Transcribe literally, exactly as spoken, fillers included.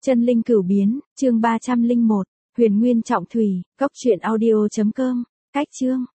Chân linh cửu biến, chương ba trăm linh một, Huyền Nguyên trọng thủy, cốc truyện audio chấm com, cách chương.